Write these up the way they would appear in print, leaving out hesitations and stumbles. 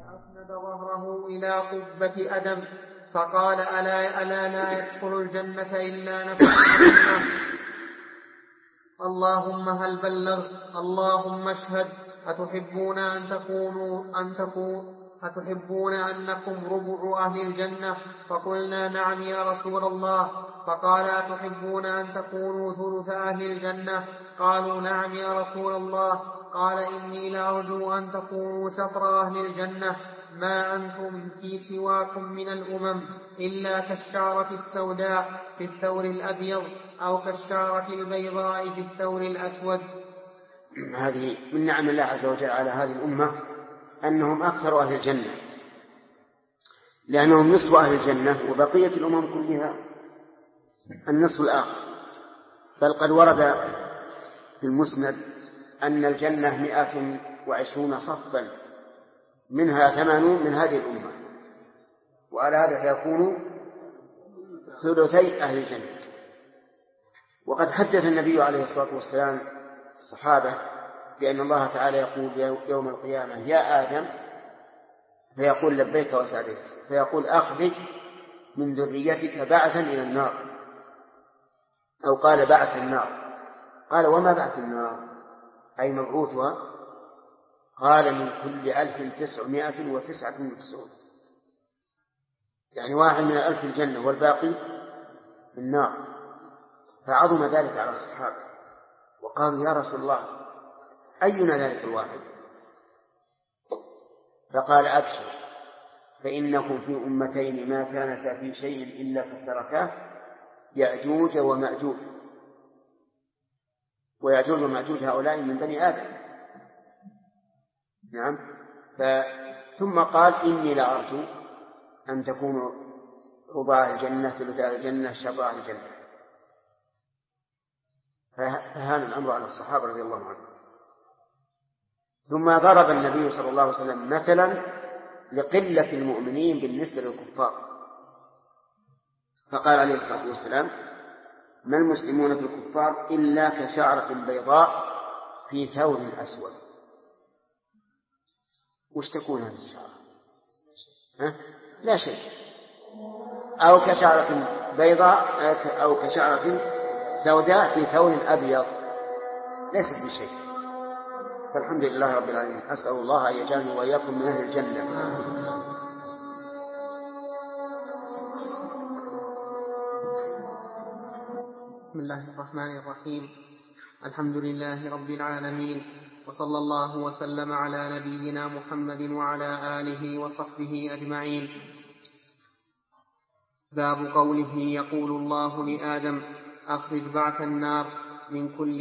فأسند ظهره إلى قبة أدم فقال ألا لا يدخل الجنة إلا نفس مسلمة. اللهم هل بلغت؟ اللهم اشهد. أتحبون أنكم ربع أهل الجنة؟ فقلنا نعم يا رسول الله. فقال أتحبون أن تكونوا ثلث أهل الجنة؟ قالوا نعم يا رسول الله. قال إني لأرجو أن تكونوا شطر أهل الجنة، ما أنتم في سواكم من الأمم إلا كالشعرة السوداء في الثور الأبيض أو كالشعرة البيضاء في الثور الأسود. هذه من نعم الله عز وجل على هذه الأمة أنهم أكثر أهل الجنة، لأنهم نصف أهل الجنة وبقية الأمم كلها النصف الآخر. بل قد ورد في المسند أن الجنة 120 صفا منها 80 من هذه الأمة، وعلى هذا يكون ثلثي أهل الجنة. وقد حدث النبي عليه الصلاة والسلام الصحابة بأن الله تعالى يقول يوم القيامة يا آدم، فيقول لبيك وسعديك، فيقول أخرج من ذريتك بعثا إلى النار، أو قال بعث النار. قال وما بعث النار أي مبعوثها؟ قال من كل 1999، يعني واحد من 1000 الجنة والباقي في النار. فعظم ذلك على الصحابة وقالوا يا رسول الله أينا ذلك الواحد؟ فقال أبشر فإنكم في أمتين ما كانتا في شيء إلا كثرتا يأجوج ومأجوج، ويأجوج ومأجوج هؤلاء من بني آدم. نعم. ثم قال إني لأرجو أن تكونوا ربع الجنة ثلث الجنة شطر الجنة. فهان الأمر على الصحابة رضي الله عنهم. ثم ضرب النبي صلى الله عليه وسلم مثلا لقلة المؤمنين بالنسبة للكفار، فقال عليه الصلاة والسلام ما المسلمون في الكفار إلا كشعرة بيضاء في ثور أسود. وش تكون هذه الشعرة؟ لا شيء. أو كشعرة بيضاء أو كشعرة سوداء في ثور أبيض، ليست بشيء. فالحمد لله رب العالمين. أسأل الله أن يجعلني وإياكم من أهل الجنة. بسم الله الرحمن الرحيم. الحمد لله رب العالمين، وصلى الله وسلم على نبينا محمد وعلى آله وصحبه أجمعين. باب قوله يقول الله لآدم أخرج بعث النار من كل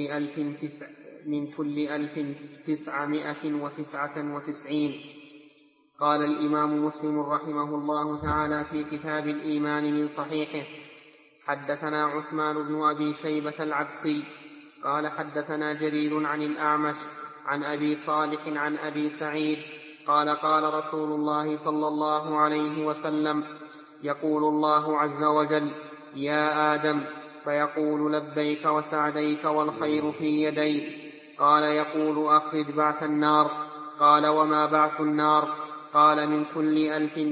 1999. قال الإمام مسلم رحمه الله تعالى في كتاب الإيمان من صحيحه: حدثنا عثمان بن أبي شيبة العبسي قال حدثنا جرير عن الأعمش عن أبي صالح عن أبي سعيد قال قال رسول الله صلى الله عليه وسلم: يقول الله عز وجل: يا آدم، فيقول لبيك وسعديك والخير في يديك. قال يقول أخرج بعث النار. قال وما بعث النار؟ قال من كل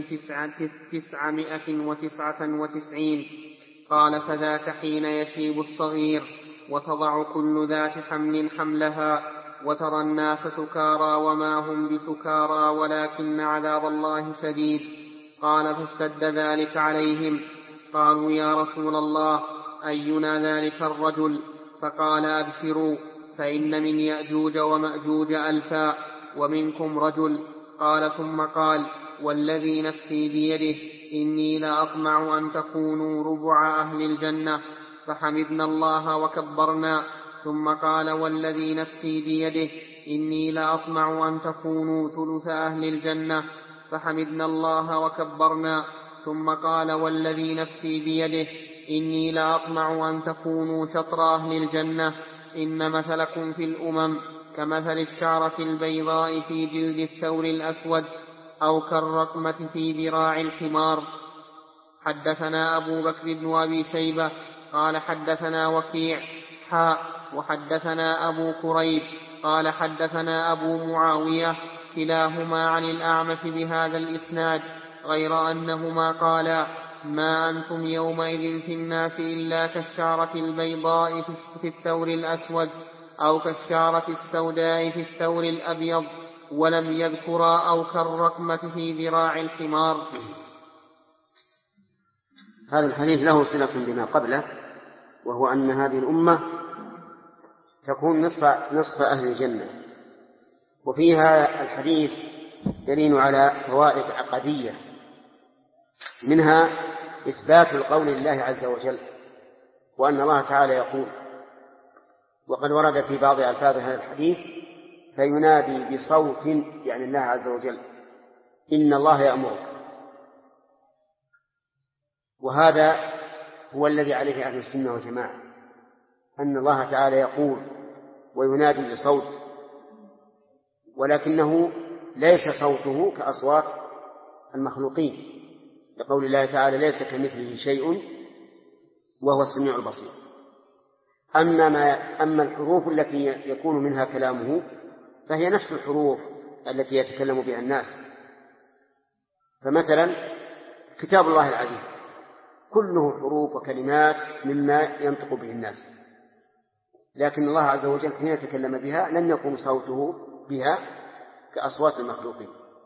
1999. قال فذاك حين يشيب الصغير وتضع كل ذات حمل حملها وترى الناس سكارى وما هم بسكارى ولكن عذاب الله شديد. قال فاشتد ذلك عليهم. قالوا يا رسول الله أينا ذلك الرجل؟ فقال أبشروا فإن من يأجوج ومأجوج 1000 ومنكم رجل. قال ثم قال والذي نفسي بيده إني لأطمع أن تكونوا ربع أهل الجنة. فحمدنا الله وكبرنا. ثم قال والذي نفسي بيده إني لأطمع أن تكونوا ثلث أهل الجنة. فحمدنا الله وكبرنا. ثم قال والذي نفسي بيده إني لأطمع أن تكونوا شطر أهل الجنة. إن مثلكم في الأمم كمثل الشعرة البيضاء في جلد الثور الأسود أو كالرقمة في ذراع الحمار. حدثنا أبو بكر بن أبي شيبة قال حدثنا وكيع وحدثنا أبو كريب قال حدثنا أبو معاوية كلاهما عن الأعمش بهذا الإسناد، غير أنهما قالا: ما أنتم يومئذ في الناس إلا كالشعرة البيضاء في الثور الأسود، أو كالشعرة السوداء في الثور الأبيض، ولم يذكرا أو كالرقمة في ذراع الحمار. هذا الحديث له صلة بما قبله، وهو أن هذه الأمة تكون نصف أهل الجنة. وفيها الحديث دليل على فوائد عقدية، منها إثبات القول لله عز وجل، وأن الله تعالى يقول. وقد ورد في بعض ألفاظ هذا الحديث: فينادي بصوت، يعني الله عز وجل، إن الله يأمرك. وهذا هو الذي عليه أهل السنة والجماعة، أن الله تعالى يقول وينادي بصوت، ولكنه ليس صوته كأصوات المخلوقين، لقول الله تعالى: ليس كمثله شيء وهو السميع البصير. أما الحروف التي يكون منها كلامه فهي نفس الحروف التي يتكلم بها الناس. فمثلا كتاب الله العزيز كله حروف وكلمات مما ينطق به الناس، لكن الله عز وجل حين يتكلم بها لم يكن صوته بها كأصوات المخلوقين.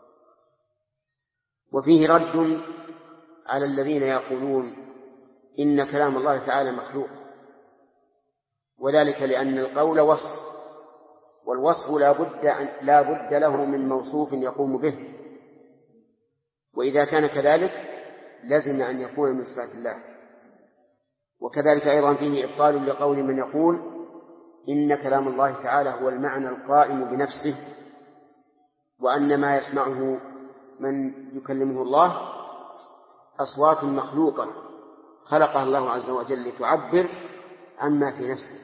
وفيه رد على الذين يقولون إن كلام الله تعالى مخلوق، وذلك لأن القول وصف، والوصف لا بد له من موصوف يقوم به، وإذا كان كذلك لازم أن يكون من صفات الله. وكذلك أيضا فيه إبطال لقول من يقول إن كلام الله تعالى هو المعنى القائم بنفسه، وأن ما يسمعه من يكلمه الله أصوات مخلوقة خلقها الله عز وجل لتعبر عما في نفسه.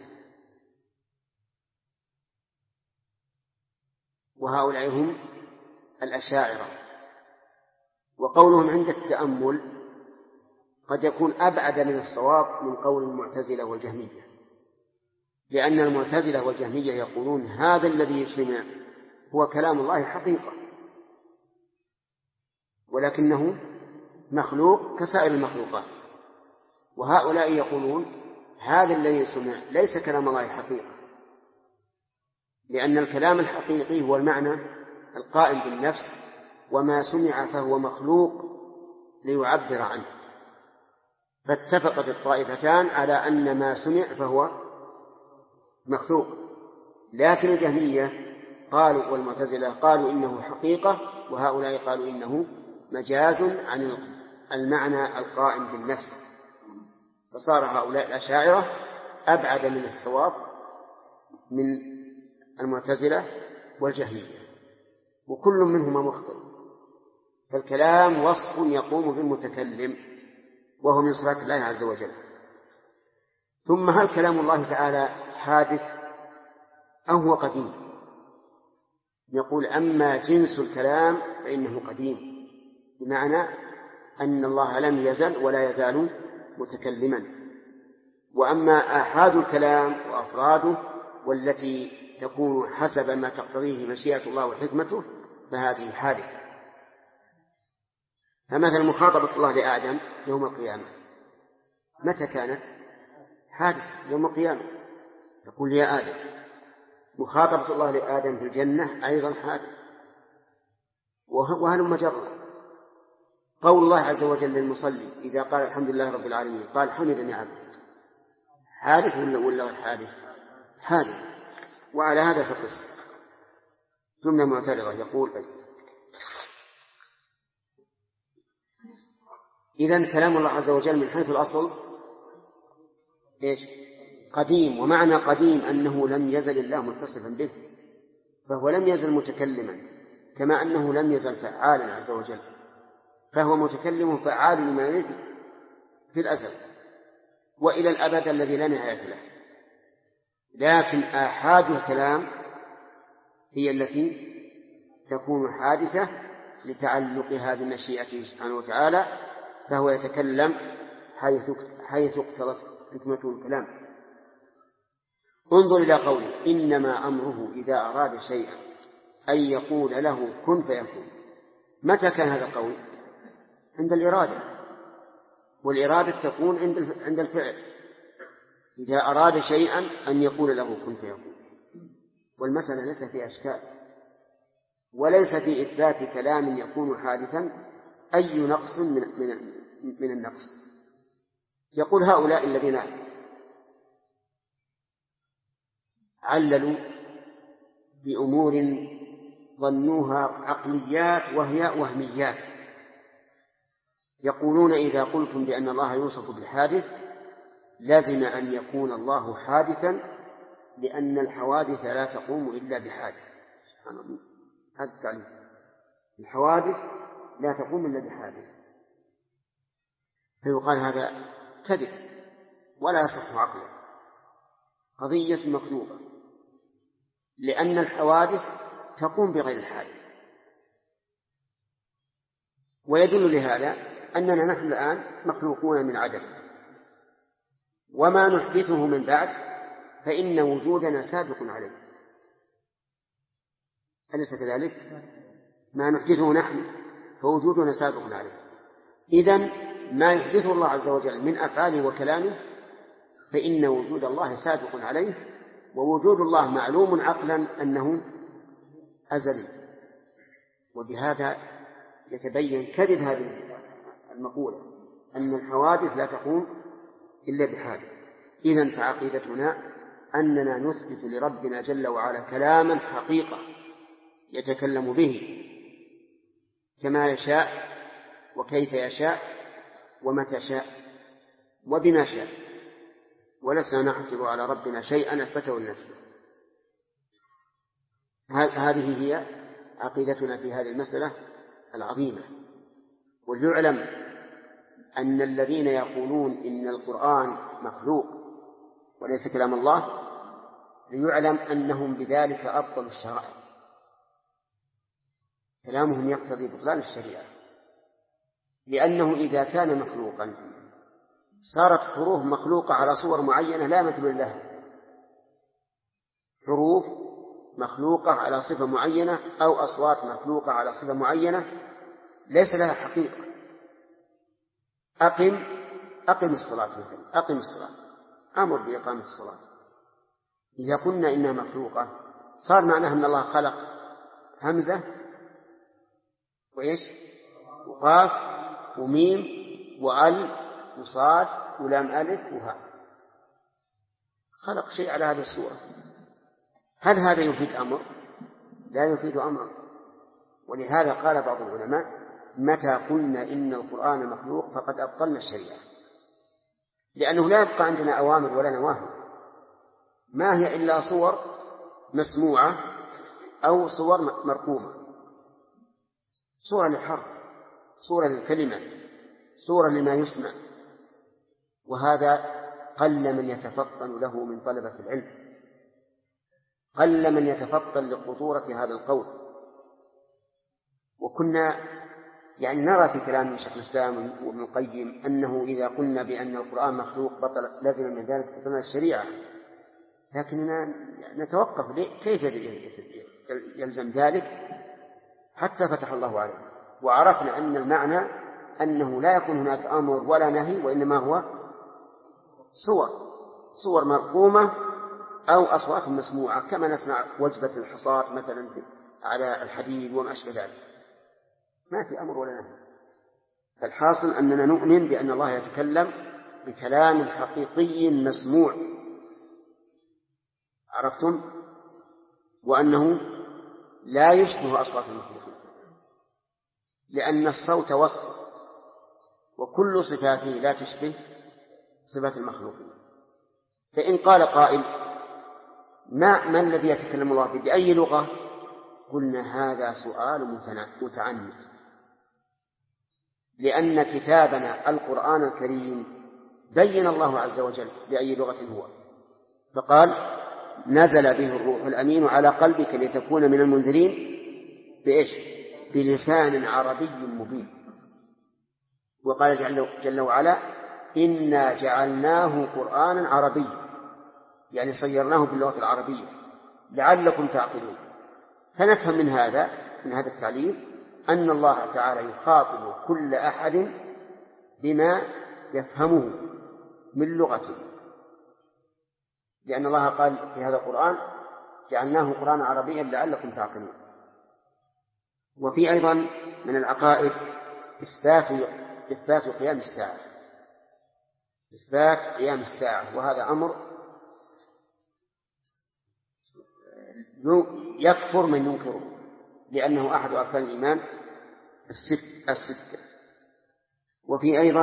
وهؤلاء هم الأشاعرة. وقولهم عند التأمل قد يكون أبعد من الصواب من قول المعتزلة والجهمية، لأن المعتزلة والجهمية يقولون هذا الذي يسمع هو كلام الله حقيقة، ولكنه مخلوق كسائر المخلوقات. وهؤلاء يقولون هذا الذي يسمع ليس كلام الله حقيقة، لأن الكلام الحقيقي هو المعنى القائم بالنفس، وما سمع فهو مخلوق ليعبر عنه. فاتفقت الطائفتان على أن ما سمع فهو مخلوق، لكن الجهمية قالوا والمعتزلة قالوا إنه حقيقة، وهؤلاء قالوا إنه مجاز عن المعنى القائم بالنفس. فصار هؤلاء الأشاعرة أبعد من الصواب من المعتزلة والجهمية، وكل منهما مخطئ. فالكلام وصف يقوم بالمتكلم، وهو من صفات الله عز وجل. ثم هل كلام الله تعالى حادث أو هو قديم؟ يقول أما جنس الكلام فإنه قديم، بمعنى أن الله لم يزل ولا يزال متكلما. وأما آحاد الكلام وأفراده والتي تكون حسب ما تقتضيه مشيئة الله وحكمته فهذه حادثة. فمثلا مخاطبة الله لآدم يوم القيامة متى كانت؟ حادثة يوم القيامة، يقول يا آدم. مخاطبة الله لآدم في الجنة أيضا حادث. وهل مجرد قول الله عز وجل للمصلي إذا قال الحمد لله رب العالمين قال حمدني عبدي، حادث ولا غير حادث؟ حادث. وعلى هذا فقس جملة معترضة يقول إذن كلام الله عز وجل من حيث الأصل إيش؟ قديم. ومعنى قديم أنه لم يزل الله متصفا به، فهو لم يزل متكلما، كما أنه لم يزل فعالا عز وجل، فهو متكلم فعال لما يريد في الأزل وإلى الأبد الذي لا نهاية له. لكن آحاد الكلام هي التي تكون حادثة لتعلقها بمشيئته سبحانه وتعالى، فهو يتكلم حيث اقتضت حكمته الكلام. انظر إلى قوله إنما أمره إذا أراد شيئا، أن يقول له كن فيكون. متى كان هذا القول؟ عند الإرادة، والإرادة تكون عند الفعل، إذا أراد شيئا أن يقول له كن فيكون. والمسألة ليس فيها أشكال، وليس في إثبات كلام يكون حادثا أي نقص من النقص. يقول هؤلاء الذين عللوا بأمور ظنوها عقليات وهي وهميات، يقولون إذا قلتم بأن الله يوصف بالحادث لازم أن يكون الله حادثا، لأن الحوادث لا تقوم إلا بحادث. سبحان الله، هذا التعليم، الحوادث لا تقوم إلا بحادث. فيقال هذا كذب ولا يصح عقلا، قضية مخلوقة، لأن الحوادث تقوم بغير الحادث. ويدل لهذا أننا نحن الآن مخلوقون من عدم، وما نحدثه من بعد فإن وجودنا سابق عليه، أليس كذلك؟ ما نحدثه نحن فوجودنا سابق عليه. إذن ما يحدثه الله عز وجل من أفعاله وكلامه فإن وجود الله سابق عليه، ووجود الله معلوم عقلا أنه أزلي. وبهذا يتبين كذب هذه المقولة أن الحوادث لا تقوم إلا بحادث. إذن فعقيدتنا أننا نثبت لربنا جل وعلا كلاما حقيقة يتكلم به كما يشاء وكيف يشاء ومتى شاء وبما شاء، ولسنا نحجر على ربنا شيئا أثبته لنفسه. هذه هي عقيدتنا في هذه المسألة العظيمة. وليعلم أن الذين يقولون إن القرآن مخلوق وليس كلام الله، ليعلم أنهم بذلك أبطلوا الشرائع، كلامهم يقتضي بطلان الشريعة، لأنه إذا كان مخلوقا صارت حروف مخلوقة على صور معينة لا مثل لها، حروف مخلوقة على صفة معينة أو أصوات مخلوقة على صفة معينة ليس لها حقيقة. أقم الصلاة مثلا، أقم الصلاة، أمر بإقامة الصلاة. إذا قلنا إنها مخلوقة صار معناها أن الله خلق همزة وإيش وقاف وميم وأل وصاد ولام ألف وهاء، خلق شيء على هذه الصورة. هل هذا يفيد أمر؟ لا يفيد أمرا. ولهذا قال بعض العلماء متى قلنا إن القرآن مخلوق فقد أبطلنا الشريعة، لأنه لا يبقى عندنا أوامر ولا نواهي، ما هي إلا صور مسموعة أو صور مرقومة، صورة للحرف، صورة للكلمة، صورة لما يسمع. وهذا قل من يتفطن له من طلبة العلم، قل من يتفطن لخطورة هذا القول. وكنا نرى في كلام شيخ الإسلام وابن القيم أنه إذا قلنا بأن القرآن مخلوق بطل لازم من ذلك بطلنا الشريعة، لكننا نتوقف كيف يلزم ذلك حتى فتح الله عليه وعرفنا أن المعنى أنه لا يكون هناك أمر ولا نهي، وإنما هو صور مرقومة أو أصوات مسموعة، كما نسمع وجبة الحصاة مثلا على الحديد وما أشبه ذلك، ما في أمر ولا نهي. فالحاصل أننا نؤمن بأن الله يتكلم بكلام حقيقي مسموع، عرفتم؟ وأنه لا يشبه أصوات المخلوقين، لأن الصوت وصف وكل صفاته لا تشبه صفات المخلوقين. فإن قال قائل ما الذي يتكلم الله به بأي لغة؟ قلنا هذا سؤال متعنت، لأن كتابنا القرآن الكريم بين الله عز وجل بأي لغة هو، فقال نزل به الروح الأمين على قلبك لتكون من المنذرين بإيش؟ بلسان عربي مبين. وقال جل وعلا إنا جعلناه قرآنا عربيا، يعني صيرناه باللغة العربية لعلكم تعقلون. فنفهم من هذا التعليل أن الله تعالى يخاطب كل أحد بما يفهمه من لغته، لأن الله قال في هذا القرآن جعلناه قرآنا عربيا لعلكم تعقلون. وفي أيضا من العقائد إثبات قيام الساعة، إثبات قيام الساعة، وهذا أمر يكفر من ينكره، لأنه أحد أركان الإيمان الستة. وفي أيضا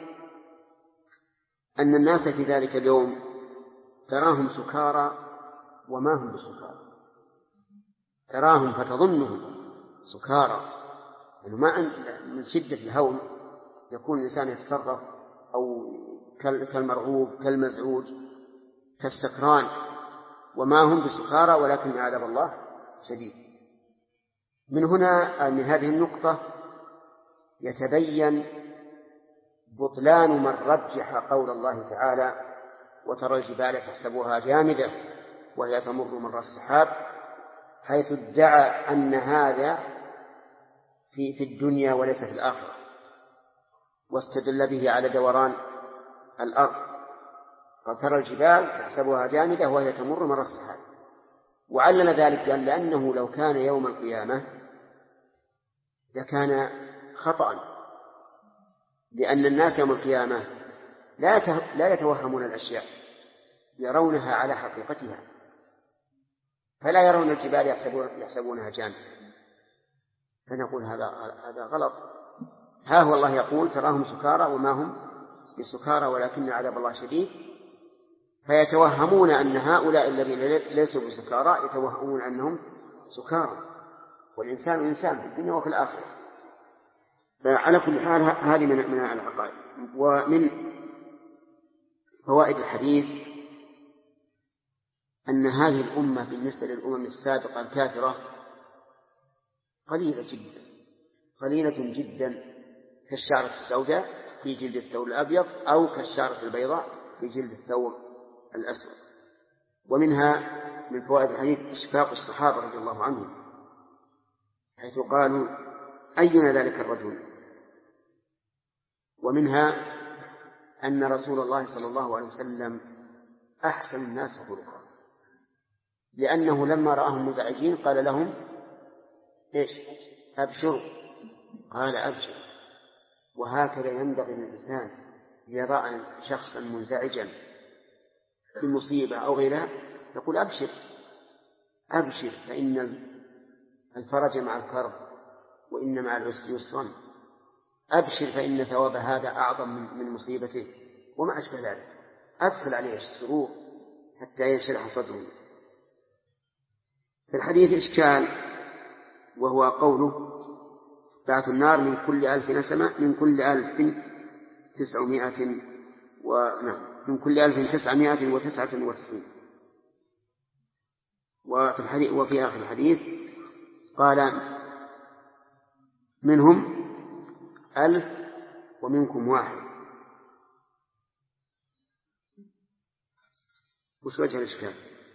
أن الناس في ذلك اليوم تراهم سكارى وما هم بسكارى، تراهم فتظنهم سكارى، يعني من شدة الهول يكون الإنسان يتصرف أو كالمرعوب كالمزعوج كالسكران، وما هم بسكارى ولكن عذاب الله شديد. من هنا من هذه النقطة يتبين بطلان من رجح قول الله تعالى وترى الجبال تحسبها جامدة وهي تمر مر السحاب، حيث ادعى أن هذا في الدنيا وليس في الآخرة، واستدل به على دوران الأرض، قال ترى الجبال تحسبها جامدة وهي تمر مر السحاب، وعلل ذلك لأنه لو كان يوم القيامة لكان خطأ، لأن الناس يوم القيامة لا يتوهمون الأشياء، يرونها على حقيقتها، فلا يرون الجبال يحسبونها جامدة، فنقول هذا غلط. ها هو الله يقول تراهم سكارى وما هم بسكارى ولكن عذاب الله شديد، فيتوهمون أن هؤلاء الذين ليسوا بسكارى يتوهمون أنهم سكارى، والإنسان إنسان في الدنيا وفي الآخرة. فعلى كل حال هذه من العقائد. ومن فوائد الحديث أن هذه الأمة بالنسبة للأمم السابقة الكافرة قليلة جدا كالشعرة السوداء في جلد الثور الأبيض أو كالشعرة البيضاء في جلد الثور الأسود. ومنها من فوائد الحديث إشفاق الصحابة رضي الله عنهم، حيث قالوا أينا ذلك الرجل. ومنها أن رسول الله صلى الله عليه وسلم أحسن الناس خلقا، لأنه لما رآهم مزعجين قال لهم إيش؟ أبشروا، قال أبشر. وهكذا ينبغي للإنسان إذا رأى شخصا منزعجا بمصيبة أو غيرها يقول أبشر أبشر، فإن الفرج مع الكرب وإن مع العسر يسرا، أبشر فإن ثواب هذا أعظم من مصيبته، وما أشبه ذلك، أدخل عليه السرور حتى ينشرح صدره. في الحديث إشكال، وهو قوله بعث النار من كل 1000 نسمة من كل 1999. وفي الحديث وفي آخر الحديث قال منهم 1000 ومنكم 1. وش وجه الإشكال؟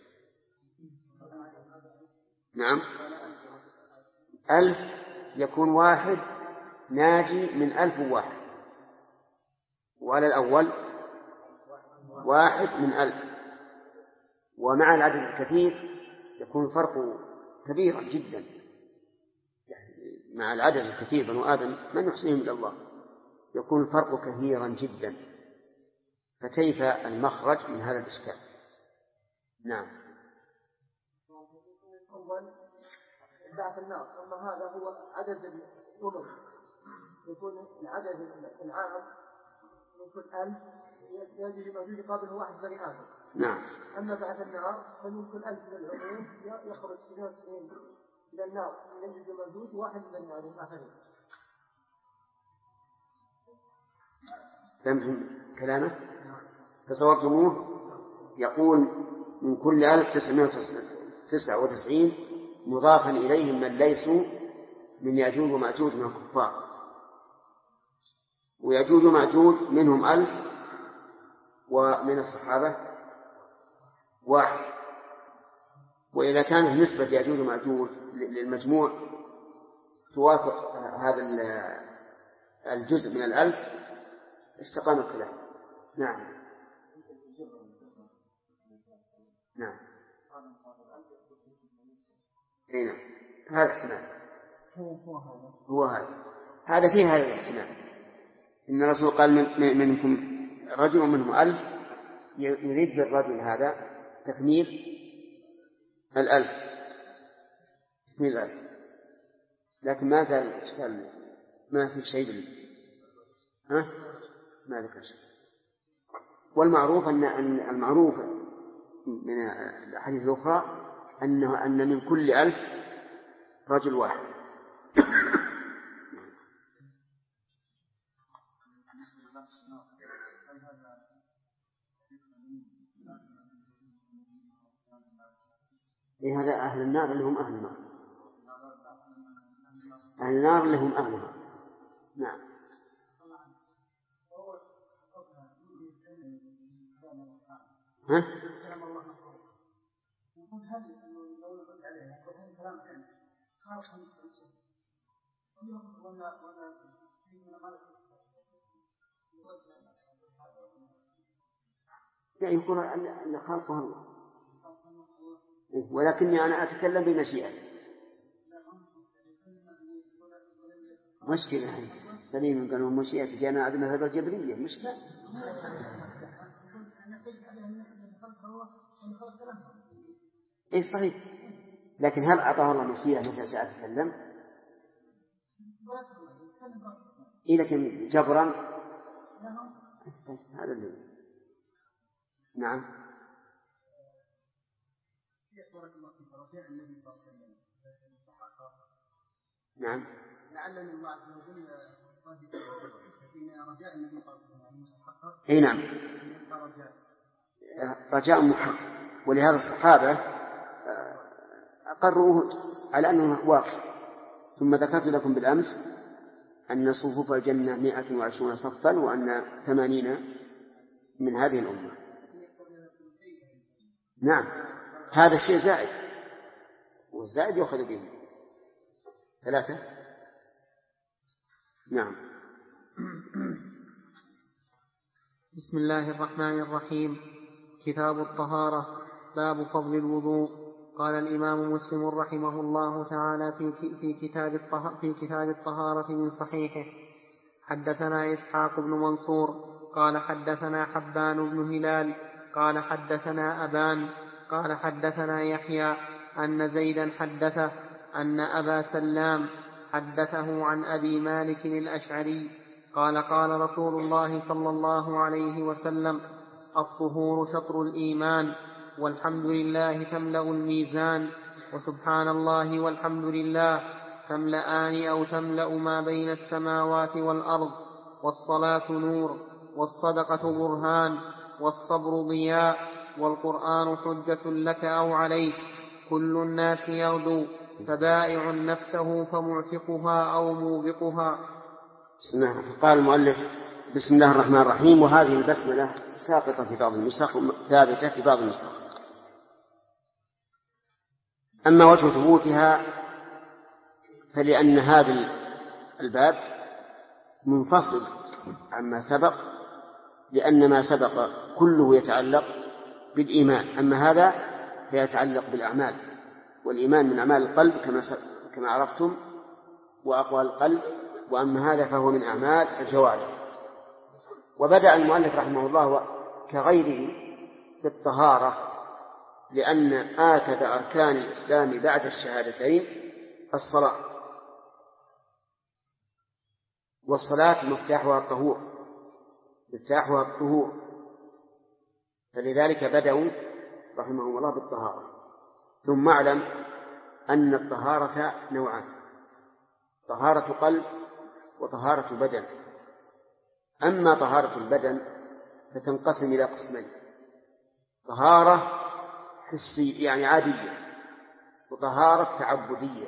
نعم 1000 يكون 1 ناجي من 1001، وعلى الأول 1 من 1000، ومع العدد الكثير يكون فرق كبير جدا، يعني مع العدد الكثير بنو آدم من يحصيهم إلا الله، يكون الفرق كثيرا جدا، فكيف المخرج من هذا الإشكال؟ نعم. أول بعث النار، أما هذا هو عدد الأمم، يكون العدد العام من كل 1000 يجب أن يقابله 1 بني آدم. نعم. أما بعث النار فمن كل 1000 من العموم يخرج 99 إلى النار يجد موجود 1 بني آدم آخرين. فهمتم كلامه؟ تصورتموه؟ يقول من كل 1999 مضافا إليهم من ليسوا من يأجوج ومأجوج من الكفار، ويأجوج ومأجوج منهم 1000 ومن الصحابة 1، وإذا كانت نسبة يأجوج ومأجوج للمجموع توافق هذا الجزء من 1000 استقام الكلام. نعم. نعم. نعم. هذا احتمال. هو هذا فيه هذا الاحتمال. إن الرسول قال منكم رجل ومنهم 1000، يريد بالرجل هذا تكميل 1000، تكميل 1000. لكن ما زال الإشكال، ما في شيء ما ذكر شيء. والمعروف أن المعروف من الأحاديث الأخرى أن من كل 1000 رجل واحد. هذا أهل النار اللي هم أهل النار، أهل النار اللي هم أهلها. نعم. ها؟ لا، يقول أن خلقه الله، ولكني أنا أتكلم بمشيئته. مشكلة سليم، قالوا مشيئته جاءنا عدم هذا الجبرية مشكلة. إيه صحيح، لكن هل أعطاه الله مشيئة متى شاء أتكلم؟ إيه لكن جبرا هذا اللي. نعم. نعم. لعل الله عز وجل رجاء النبي صلى الله عليه وسلم. اي نعم، رجاء محقق. ولهذا الصحابة أقروه على أنه واقع. ثم ذكرت لكم بالأمس أن صفوف الجنة 120 صفا، وأن 80 من هذه الأمة. نعم، هذا الشيء زائد، والزائد يأخذ به 3. نعم. بسم الله الرحمن الرحيم. كتاب الطهارة. باب فضل الوضوء. قال الإمام مسلم رحمه الله تعالى في كتاب الطهارة من صحيحه: حدثنا إسحاق بن منصور قال حدثنا حبان بن هلال قال حدثنا أبان قال حدثنا يحيى أن زيدا حدثه أن أبا سلام حدثه عن أبي مالك الأشعري قال قال رسول الله صلى الله عليه وسلم: الطهور شطر الإيمان، والحمد لله تملأ الميزان، وسبحان الله والحمد لله تملأان أو تملأ ما بين السماوات والأرض، والصلاة نور، والصدقة برهان، والصبر ضياء، والقرآن حجة لك أو عليك، كل الناس يغدو فبائع نفسه فمعتقها أو موبقها. بسم الله. قال المؤلف: بسم الله الرحمن الرحيم. وهذه البسملة ساقطة في بعض النسخ ثابتة في بعض النسخ. أما وجه ثبوتها فلأن هذا الباب منفصل عما سبق، لأن ما سبق كله يتعلق بالإيمان، أما هذا فيتعلق بالأعمال، والإيمان من أعمال القلب كما عرفتم وأقوال القلب، وأما هذا فهو من أعمال الجوارح. وبدأ المؤلف رحمه الله كغيره بالطهارة، لأن آكد أركان الإسلام بعد الشهادتين الصلاة، والصلاة مفتاحها الطهور، فلذلك بدأوا رحمهم الله بالطهارة. ثم اعلم أن الطهارة نوعان: طهارة قلب وطهارة بدن. أما طهارة البدن فتنقسم إلى قسمين: طهارة حسية يعني عادية، وطهارة تعبدية.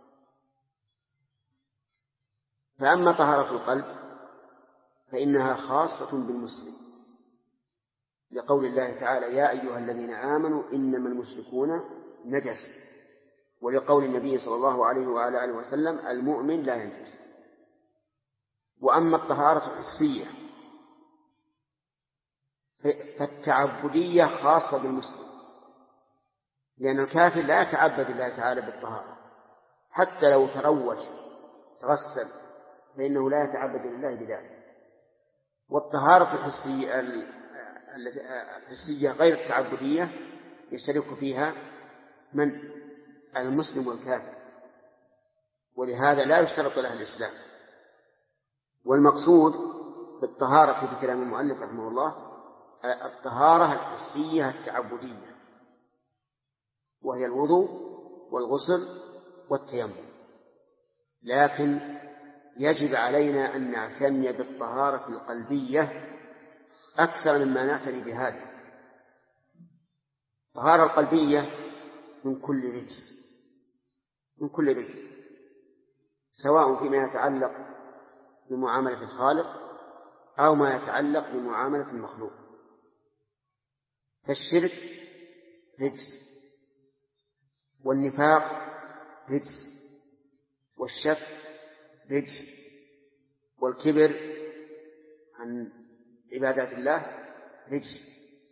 فأما طهارة القلب فإنها خاصة بالمسلم، لقول الله تعالى: يا أيها الذين آمنوا إنما المشركون نجس، ولقول النبي صلى الله عليه وعلى آله وسلم المؤمن لا ينجس. وأما الطهارة الحسية فالتعبدية خاصة بالمسلم، لأن الكافر لا يتعبد الله تعالى بالطهارة، حتى لو تروج تغسل فإنه لا يتعبد لله بذلك. والطهارة الحسية غير التعبدية يشترك فيها من؟ المسلم والكافر، ولهذا لا يشترط له الإسلام. والمقصود بالطهارة في كلام المؤلف رحمه الله الطهارة الحسية التعبدية، وهي الوضوء والغسل والتيمم. لكن يجب علينا أن نعتني بالطهارة القلبية أكثر مما نعتني بهذه. الطهارة القلبية من كل رجس، من كل رجس، سواء فيما يتعلق بمعاملة الخالق أو ما يتعلق بمعاملة المخلوق. فالشرك رجس، والنفاق رجس، والشك رجس، والكبر عن عبادات الله رجس.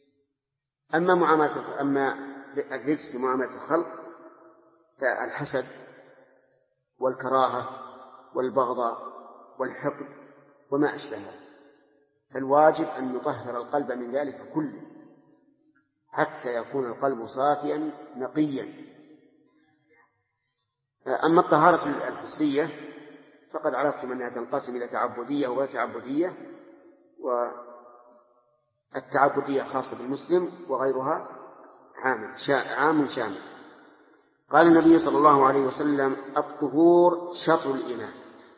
أما الرجس في معاملة الخلق فالحسد والكراهة والبغضاء والحقد وما أشبهه. فالواجب أن نطهر القلب من ذلك كله حتى يكون القلب صافيا نقيا. أما الطهارة الحسية فقد عرفتم أنها تنقسم إلى تعبدية وغير تعبدية، والتعبدية خاصة بالمسلم وغيرها عام شامل. قال النبي صلى الله عليه وسلم الطهور شطر الإيمان.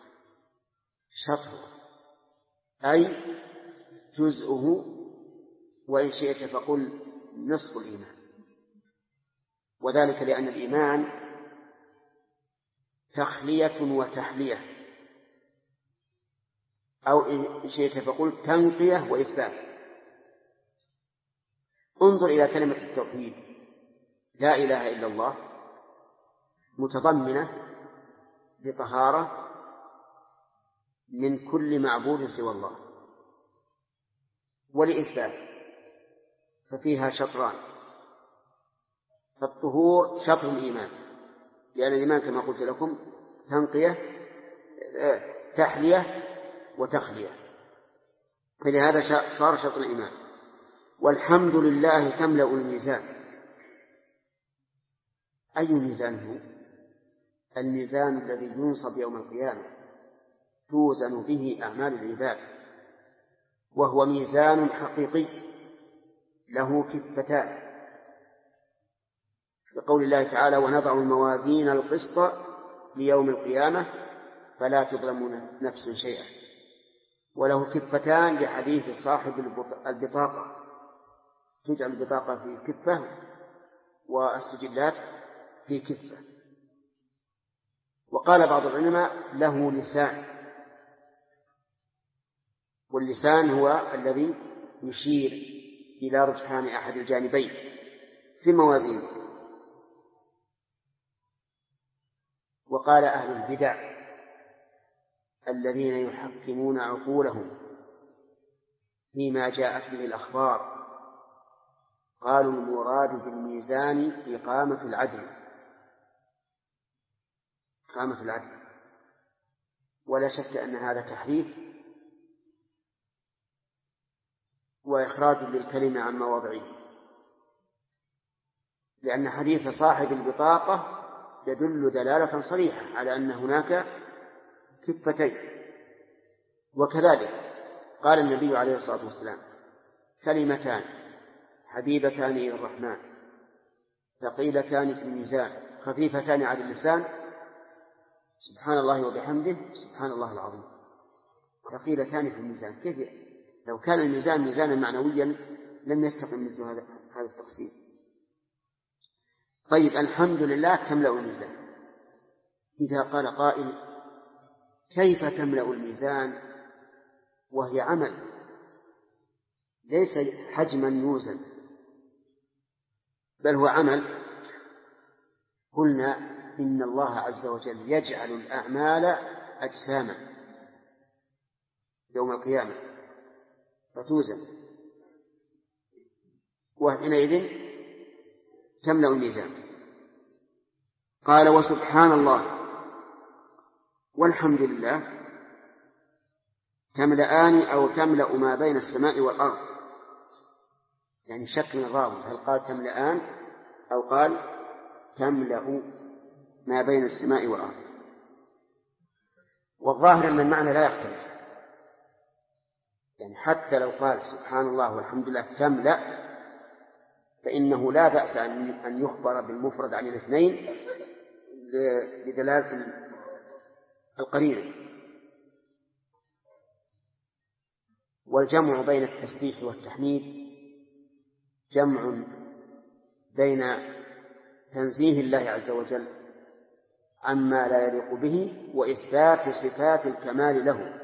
شطر أي جزءه، وإن شئت فقل نصف الإيمان، وذلك لأن الإيمان تخلية وتحلية، أو إن شئت فقل تنقية وإثبات. انظر إلى كلمة التوحيد لا إله إلا الله، متضمنة لطهارة من كل معبود سوى الله، ولإثبات ففيها شطران. فالطهور شطر الإيمان، لأن الإيمان كما قلت لكم تنقية تحلية وتخلية، فلهذا صار شطر الإيمان. والحمد لله تملأ الميزان. أي ميزان هو؟ الميزان الذي ينصب يوم القيامة توزن به أعمال العباد، وهو ميزان حقيقي له كفتان، بقول الله تعالى ونضع الموازين القسط ليوم القيامة فلا تظلم نفس شيئا، وله كفتان لحديث صاحب البطاقة، تجعل البطاقة في كفة والسجلات في كفة. وقال بعض العلماء له لسان، واللسان هو الذي يشير إلى رجحان أحد الجانبين في الموازين. وقال أهل البدع الذين يحكمون عقولهم فيما جاءت به الأخبار قالوا المراد بالميزان إقامة العدل، إقامة العدل. ولا شك أن هذا تحريف وإخراج للكلمة عن مواضعه، لأن حديث صاحب البطاقة يدل دلالة صريحة على أن هناك كفتين. وكذلك قال النبي عليه الصلاة والسلام كلمتان حبيبتان إلى الرحمن ثقيلتان في الميزان خفيفتان على اللسان سبحان الله وبحمده سبحان الله العظيم. ثقيلتان في الميزان، كيف لو كان الميزان ميزانا معنويا لم يستقم مثل هذا التقسيم. طيب الحمد لله تملأ الميزان. إذا قال قائل كيف تملأ الميزان وهي عمل ليس حجما يوزن بل هو عمل؟ قلنا إن الله عز وجل يجعل الأعمال أجساما يوم القيامة فتوزن، وحينئذ تملأ الميزان. قال وسبحان الله والحمد لله تملأان أو تملأ ما بين السماء والأرض، يعني شك من الراوي هل قال تملأان أو قال تملأ ما بين السماء والأرض، والظاهر أن المعنى لا يختلف، يعني حتى لو قال سبحان الله والحمد لله تملأ فإنه لا بأس أن يخبر بالمفرد عن الاثنين لدلالة القرينة. والجمع بين التسبيح والتحميد جمع بين تنزيه الله عز وجل عما لا يليق به وإثبات صفات الكمال له.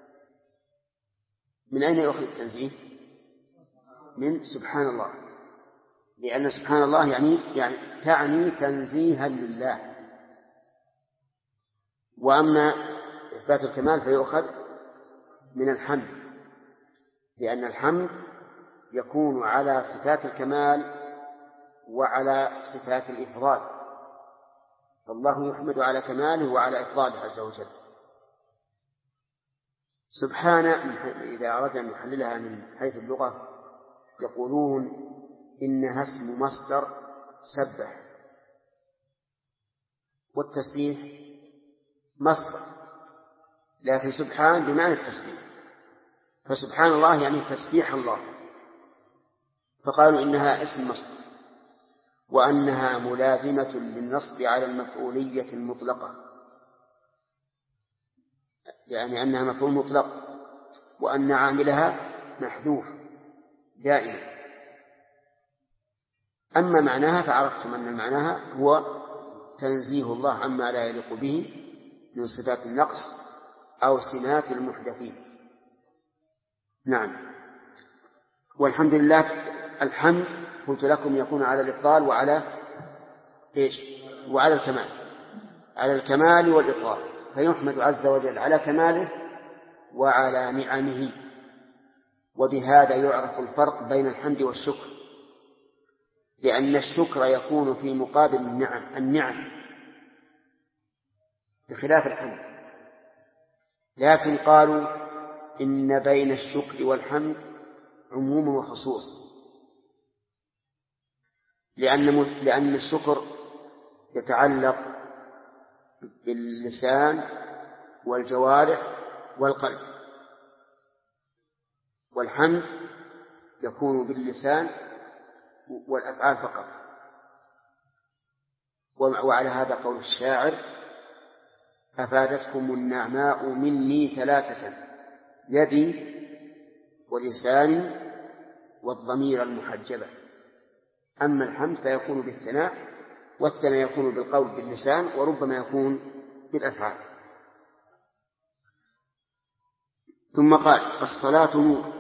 من أين يؤخذ التنزيه؟ من سبحان الله، لأن سبحان الله يعني تعني تنزيها لله. وأما إثبات الكمال فيؤخذ من الحمد، لأن الحمد يكون على صفات الكمال وعلى صفات الإفضال، فالله يحمد على كماله وعلى إفضاله عز وجل. سبحان إذا أردنا أن نحللها من حيث اللغة يقولون إنها اسم مصدر سبح، والتسبيح مصدر، لكن سبحان بمعنى التسبيح، فسبحان الله يعني تسبيح الله، فقالوا إنها اسم مصدر، وأنها ملازمة للنصب على المفعولية المطلقة، يعني أنها مفعول مطلق، وأن عاملها محذوف دائما. أما معناها فعرفتم أن معناها هو تنزيه الله عما لا يليق به من صفات النقص أو سمات المحدثين. نعم. والحمد لله، الحمد قلت لكم يكون على الإفضال وعلى إيش؟ وعلى الكمال، على الكمال والإفضال، فيحمد عز وجل على كماله وعلى نعمه. وبهذا يعرف الفرق بين الحمد والشكر، لأن الشكر يكون في مقابل النعم بخلاف الحمد. لكن قالوا إن بين الشكر والحمد عموم وخصوص، لأن الشكر يتعلق باللسان والجوارح والقلب، والحمد يكون باللسان والأفعال فقط. وعلى هذا قول الشاعر: أفادتكم النعماء مني ثلاثة، يدي ولساني والضمير المحجبة. أما الحمد فيكون بالثناء، والثناء يكون بالقول باللسان، وربما يكون بالأفعال. ثم قال: الصلاة نور.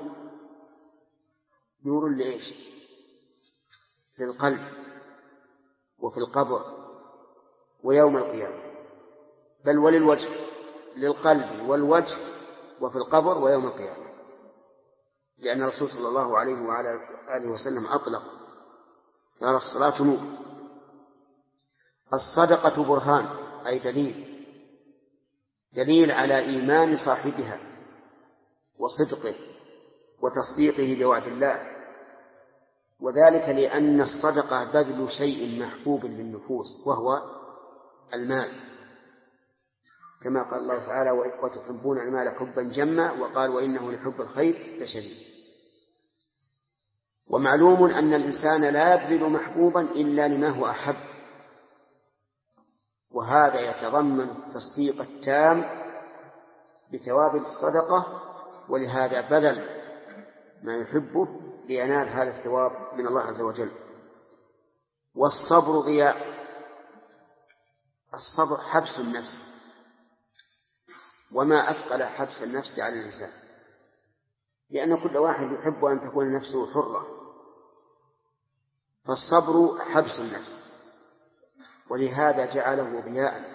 نور لإيش؟ للقلب وفي القبر ويوم القيامة، بل وللوجه، للقلب والوجه وفي القبر ويوم القيامة، لأن الرسول صلى الله عليه وعلى آله وسلم أطلق قال: الصلاة نور. الصدقة برهان، أي دليل على إيمان صاحبها وصدقه وتصديقه بوعد الله، وذلك لأن الصدقة بذل شيء محبوب للنفوس وهو المال، كما قال الله تعالى: وتحبون المال حبا جما، وقال: وإنه لحب الخير لشديد. ومعلوم أن الإنسان لا يبذل محبوبا إلا لما هو أحب، وهذا يتضمن التصديق التام بثواب الصدقة، ولهذا بذل ما يحبه لينال هذا الثواب من الله عز وجل. والصبر ضياء، الصبر حبس النفس، وما أثقل حبس النفس على الإنسان، لأن كل واحد يحب أن تكون نفسه حرة، فالصبر حبس النفس. ولهذا جعله ضياء.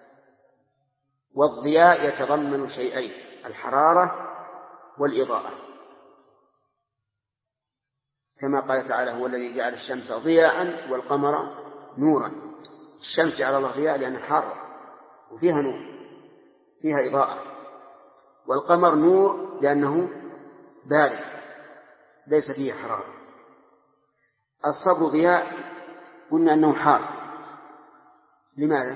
والضياء يتضمن شيئين: الحرارة والإضاءة، كما قال تعالى: هو الذي جعل الشمس ضياء والقمر نورا. الشمس جعل الله ضياء لأنها حارة وفيها نور، فيها إضاءة، والقمر نور لأنه بارد ليس فيه حرارة. الصبر ضياء قلنا أنه حار. لماذا؟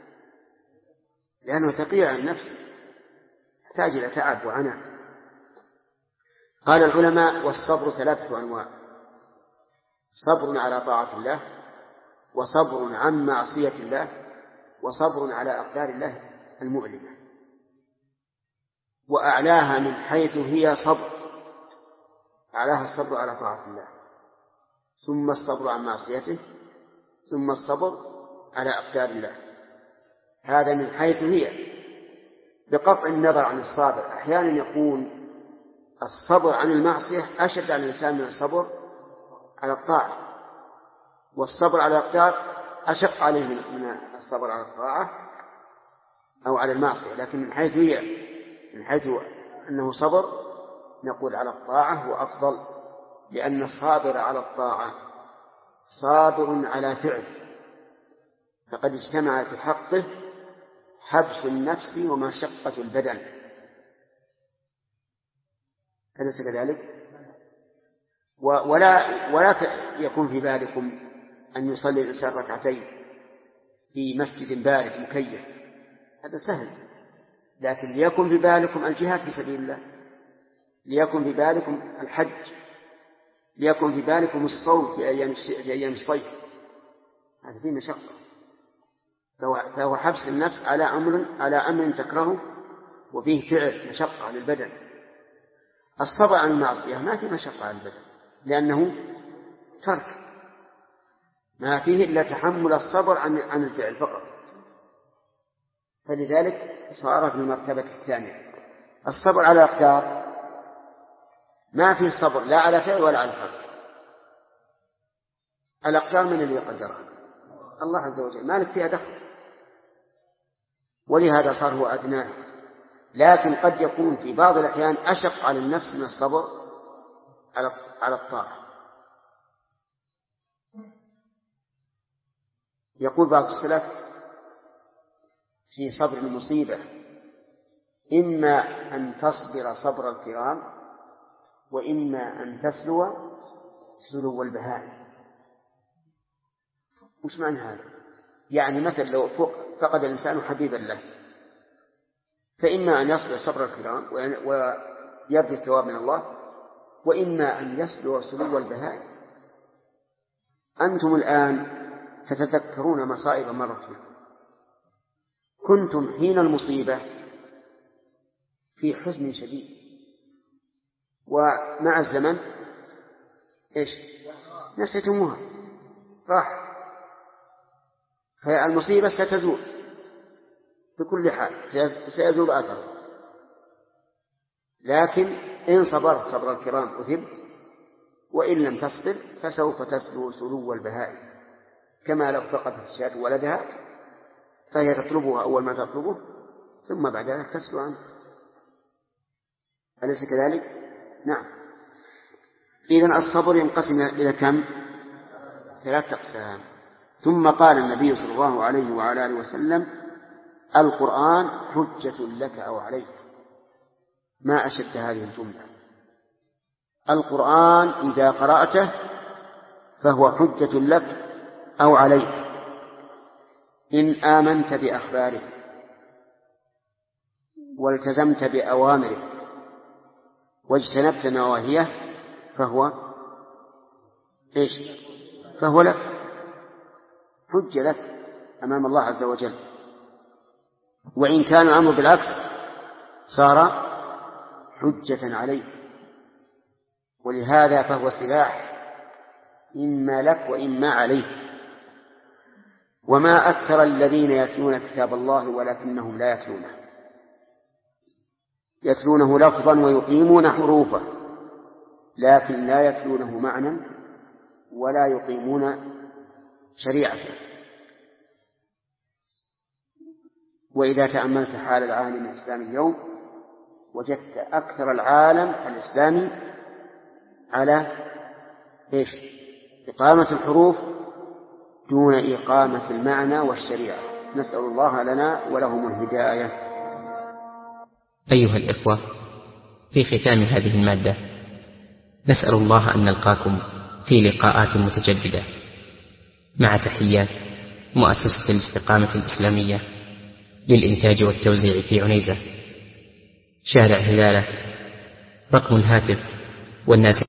لأنه ثقيل عن النفس، يحتاج إلى تعب وعناء. قال العلماء: والصبر 3 أنواع: صبر على طاعة الله، وصبر عن معصية الله، وصبر على أقدار الله المؤلمة. وأعلاها من حيث هي صبر، أعلاها الصبر على طاعة الله، ثم الصبر عن معصيته، ثم الصبر على أقدار الله. هذا من حيث هي، بقطع النظر عن الصابر. أحيانا يكون الصبر عن المعصية أشد على الإنسان من الصبر على الطاعة، والصبر على الأقدار أشق عليه من الصبر على الطاعة أو على المعصية. لكن من حيث هي، من حيث أنه صبر، نقول على الطاعة وأفضل، لأن الصابر على الطاعة صابر على فعل، فقد اجتمع في حقه حبس النفس ومشقة البدن. أليس كذلك؟ ولا يكون في بالكم أن يصلي الإنسان 2 في مسجد بارد مكيف، هذا سهل. لكن ليكن في بالكم الجهاد في سبيل الله، ليكن في بالكم الحج، ليكن في بالكم الصوم في أيام الصيف، هذا فيه مشقة. فهو حبس النفس على أمر تكرهه، وفيه فعل مشقة على البدن. الصبر عن المعصية ما فيه مشقة على البدن، لأنه ترك، ما فيه إلا تحمل الصبر عن الفعل فقط. فلذلك صار في المرتبة الثانية. الصبر على الأقدار ما فيه صبر لا على فعل ولا على ترك. الأقدار من اللي يقدرها؟ الله عز وجل، مالك فيها دخل، ولهذا صار هو أدناه. لكن قد يكون في بعض الأحيان أشق على النفس من الصبر على الطاعة. يقول بعض السلف في صبر المصيبة: إما أن تصبر صبر الكرام، وإما أن تسلو سلو البهائم. وش معنى هذا؟ يعني مثل لو فقد الإنسان حبيبا له، فإما أن يصبر صبر الكرام ويرجو الثواب من الله، وإما أن يسلو سلو البهائم. أنتم الآن تتذكرون مصائب مرت بكم، كنتم حين المصيبة في حزن شديد، ومع الزمن نسيتموها، راحت. فالمصيبة ستزول بكل حال، سيزول أثره. لكن إن صبرت صبر الكرام أثبت، وإن لم تصبر فسوف تسلو سلو البهائم، كما لو فقدت الشاة ولدها فهي تطلبها أول ما تطلبه، ثم بعد ذلك تسلو عنه. أليس كذلك؟ نعم. إذن الصبر ينقسم إلى كم؟ 3 أقسام. ثم قال النبي صلى الله عليه وعلى آله وسلم: القرآن حجة لك أو عليك. ما أشد هذه الجملة. القرآن إذا قرأته فهو حجة لك أو عليك، إن آمنت بأخباره والتزمت بأوامره واجتنبت نواهيه فهو فهو لك، حجة لك أمام الله عز وجل. وإن كان الأمر بالعكس صار حجة عليك. ولهذا فهو سلاح إما لك وإما عليك. وما أكثر الذين يتلون كتاب الله ولكنهم لا يتلونه، يتلونه لفظا ويقيمون حروفه، لكن لا يتلونه معنى ولا يقيمون شريعته. وإذا تأملت حال العالم الإسلامي اليوم وجدت أكثر العالم الإسلامي على إقامة الحروف دون إقامة المعنى والشريعة. نسأل الله لنا ولهم الهداية. أيها الإخوة، في ختام هذه المادة نسأل الله أن نلقاكم في لقاءات متجددة، مع تحيات مؤسسة الاستقامة الإسلامية للإنتاج والتوزيع في عنيزة، شارع هلالة، رقم الهاتف والناس